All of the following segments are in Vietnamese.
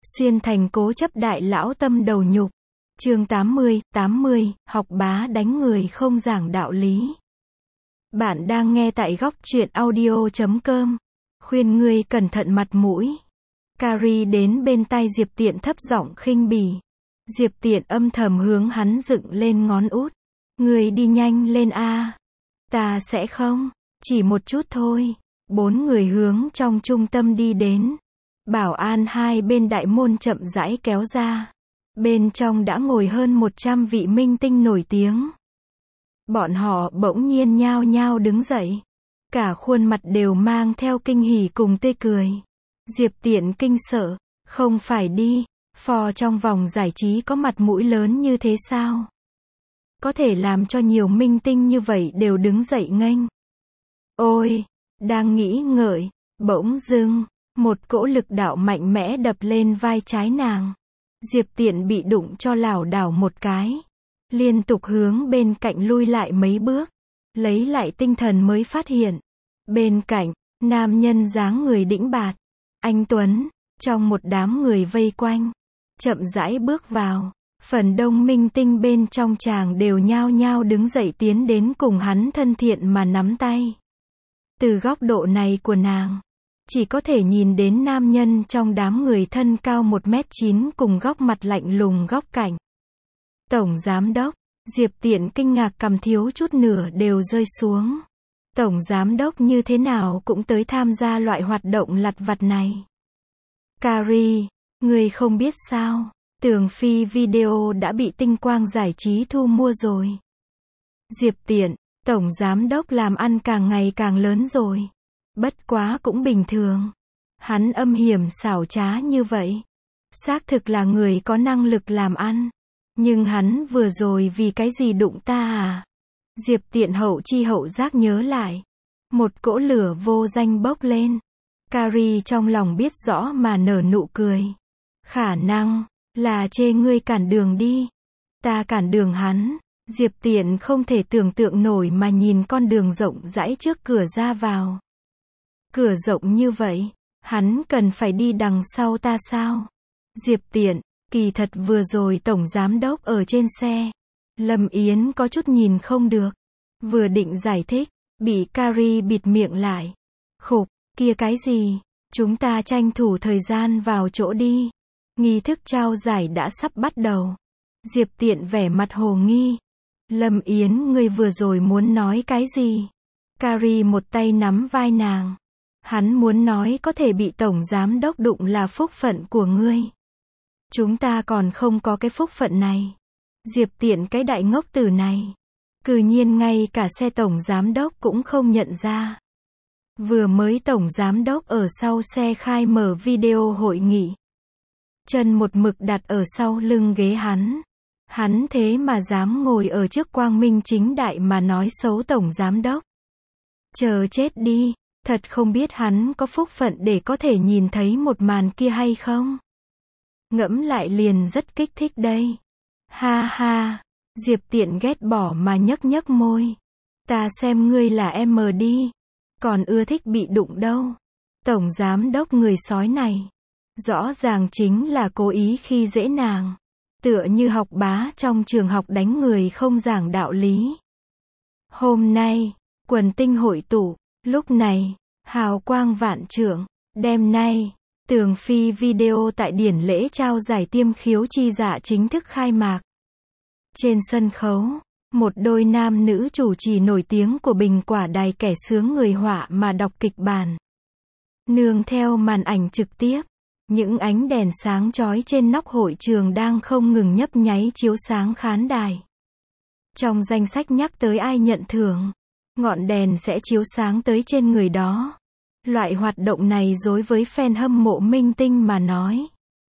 Xuyên thành cố chấp đại lão tâm đầu nhục. Chương 80, học bá đánh người không giảng đạo lý. Bạn đang nghe tại góc truyện audio.com. Khuyên ngươi cẩn thận mặt mũi. Carrie đến bên tai Diệp Tiện thấp giọng khinh bỉ. Diệp Tiện âm thầm hướng hắn dựng lên ngón út. Ngươi đi nhanh lên a. Ta sẽ không. Chỉ một chút thôi. 4 người hướng trong trung tâm đi đến. Bảo an hai bên đại môn chậm rãi kéo ra. Bên trong đã ngồi hơn 100 vị minh tinh nổi tiếng. Bọn họ bỗng nhiên nhao nhao đứng dậy. Cả khuôn mặt đều mang theo kinh hỉ cùng tươi cười. Diệp Tiện kinh sợ. Không phải đi. Phò trong vòng giải trí có mặt mũi lớn như thế sao? Có thể làm cho nhiều minh tinh như vậy đều đứng dậy nghênh. Ôi! Đang nghĩ ngợi. Bỗng dưng. Một cỗ lực đạo mạnh mẽ đập lên vai trái nàng. Diệp Tiện bị đụng cho lảo đảo một cái. Liên tục hướng bên cạnh lui lại mấy bước. Lấy lại tinh thần mới phát hiện. Bên cạnh, nam nhân dáng người đĩnh bạt. Anh Tuấn, trong một đám người vây quanh. Chậm rãi bước vào. Phần đông minh tinh bên trong chàng đều nhao nhao đứng dậy tiến đến cùng hắn thân thiện mà nắm tay. Từ góc độ này của nàng, chỉ có thể nhìn đến nam nhân trong đám người thân cao 1m9 cùng góc mặt lạnh lùng góc cạnh. Tổng giám đốc, Diệp Tiện kinh ngạc cầm thiếu chút nửa đều rơi xuống. Tổng giám đốc như thế nào cũng tới tham gia loại hoạt động lặt vặt này. Carrie, người không biết sao, Tường Phi Video đã bị Tinh Quang Giải trí thu mua rồi. Diệp Tiện, tổng giám đốc làm ăn càng ngày càng lớn rồi. Bất quá cũng bình thường. Hắn âm hiểm xảo trá như vậy. Xác thực là người có năng lực làm ăn. Nhưng hắn vừa rồi vì cái gì đụng ta à? Diệp Tiện hậu chi hậu giác nhớ lại. Một cỗ lửa vô danh bốc lên. Carrie trong lòng biết rõ mà nở nụ cười. Khả năng là chê ngươi cản đường đi. Ta cản đường hắn. Diệp Tiện không thể tưởng tượng nổi mà nhìn con đường rộng rãi trước cửa ra vào. Cửa rộng như vậy, hắn cần phải đi đằng sau ta sao? Diệp Tiện, kỳ thật vừa rồi tổng giám đốc ở trên xe. Lâm Yến có chút nhìn không được. Vừa định giải thích, bị Carrie bịt miệng lại. Khục, kia cái gì? Chúng ta tranh thủ thời gian vào chỗ đi. Nghi thức trao giải đã sắp bắt đầu. Diệp Tiện vẻ mặt hồ nghi. Lâm Yến, ngươi vừa rồi muốn nói cái gì? Carrie một tay nắm vai nàng. Hắn muốn nói có thể bị tổng giám đốc đụng là phúc phận của ngươi. Chúng ta còn không có cái phúc phận này. Diệp Tiện cái đại ngốc tử này. Cư nhiên ngay cả xe tổng giám đốc cũng không nhận ra. Vừa mới tổng giám đốc ở sau xe khai mở video hội nghị. Chân một mực đặt ở sau lưng ghế hắn. Hắn thế mà dám ngồi ở trước quang minh chính đại mà nói xấu tổng giám đốc. Chờ chết đi. Thật không biết hắn có phúc phận để có thể nhìn thấy một màn kia hay không? Ngẫm lại liền rất kích thích đây. Ha ha, Diệp Tiện ghét bỏ mà nhấc nhấc môi. Ta xem ngươi là em đi. Còn ưa thích bị đụng đâu. Tổng giám đốc người sói này. Rõ ràng chính là cố ý khi dễ nàng. Tựa như học bá trong trường học đánh người không giảng đạo lý. Hôm nay, quần tinh hội tụ. Lúc này, hào quang vạn trượng. Đêm nay, Tường Phi Video tại điển lễ trao giải tiêm khiếu chi dạ chính thức khai mạc. Trên sân khấu, một đôi nam nữ chủ trì nổi tiếng của Bình Quả Đài kẻ sướng người họa mà đọc kịch bản. Nương theo màn ảnh trực tiếp, những ánh đèn sáng chói trên nóc hội trường đang không ngừng nhấp nháy chiếu sáng khán đài. Trong danh sách nhắc tới ai nhận thưởng, ngọn đèn sẽ chiếu sáng tới trên người đó. Loại hoạt động này đối với fan hâm mộ minh tinh mà nói.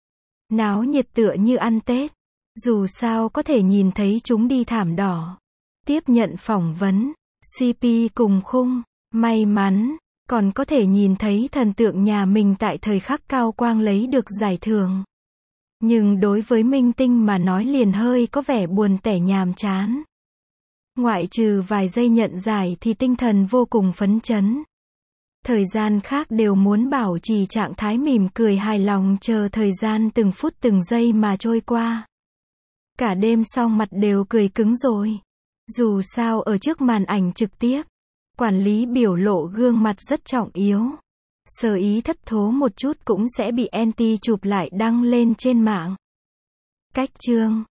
Náo nhiệt tựa như ăn Tết. Dù sao có thể nhìn thấy chúng đi thảm đỏ. Tiếp nhận phỏng vấn. CP cùng khung. May mắn. Còn có thể nhìn thấy thần tượng nhà mình tại thời khắc cao quang lấy được giải thưởng. Nhưng đối với minh tinh mà nói liền hơi có vẻ buồn tẻ nhàm chán. Ngoại trừ vài giây nhận giải thì tinh thần vô cùng phấn chấn. Thời gian khác đều muốn bảo trì trạng thái mỉm cười hài lòng chờ thời gian từng phút từng giây mà trôi qua. Cả đêm xong mặt đều cười cứng rồi. Dù sao ở trước màn ảnh trực tiếp, quản lý biểu lộ gương mặt rất trọng yếu. Sơ ý thất thố một chút cũng sẽ bị anti chụp lại đăng lên trên mạng. Cách chương